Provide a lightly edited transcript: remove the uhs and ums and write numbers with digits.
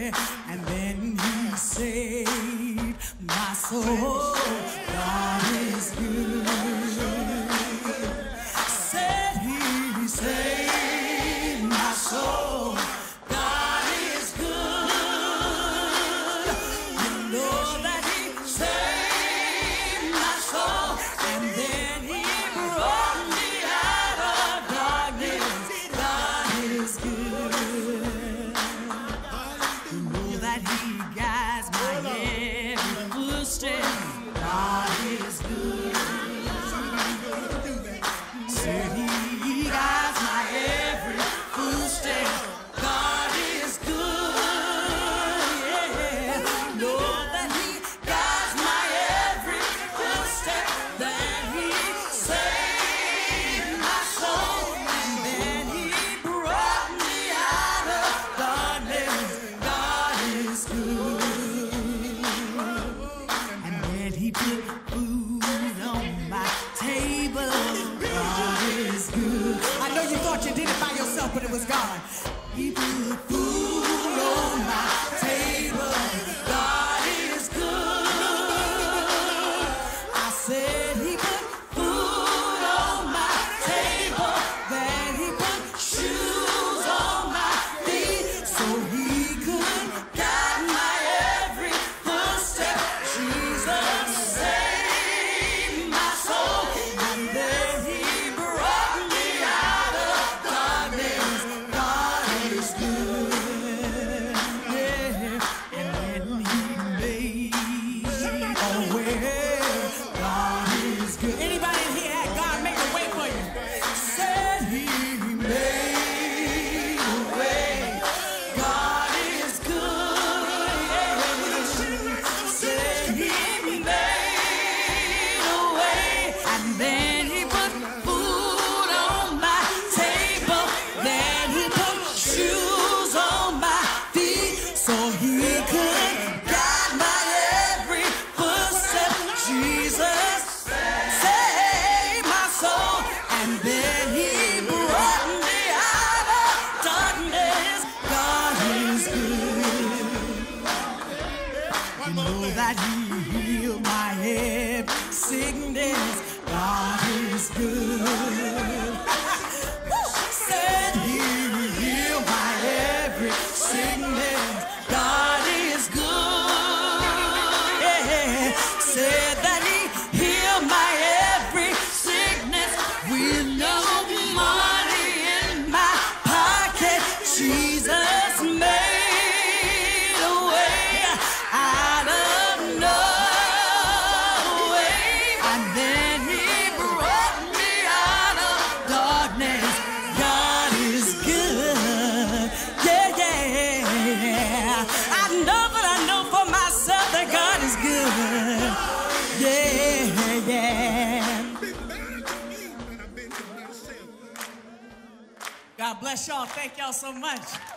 And then he saved my soul. God is good. Said he saved my soul. God is good. You know that he saved my soul. And then he brought me out of darkness. God is good. You know that he guides my every footstep. God is good. Said he guides my every footstep. God is good. Yeah. Know that he guides my every footstep. That he saved my soul. And then he brought me out of darkness. God is good. And then he put food on my table. God is good. I know you thought you did it by yourself, but it was God. He put food on my table. God is good. I said he put food on my table. Then he put shoes on my feet so he could guide my every footstep. Jesus saved my soul. And then he brought me out of darkness. God is good. Yeah. And then he made a way. God is good. Anybody in here had God make a way for you? Said he made a way. God is good. Yeah. Said he made a way. And then he put food on my table. Then he put shoes on my feet so he could guide my every footstep. Jesus saved my soul. And then he brought me out of darkness. God is good. You know that he healed my every sickness. God is good. Said he healed my every sickness. God is good. Yeah. Said that he healed my every sickness with no money in my pocket. Jesus made a way out of no way. And then he brought me out of darkness. God is good. Yeah, yeah. I know, but I know for myself that God is good. Yeah, yeah. God bless y'all. Thank y'all so much.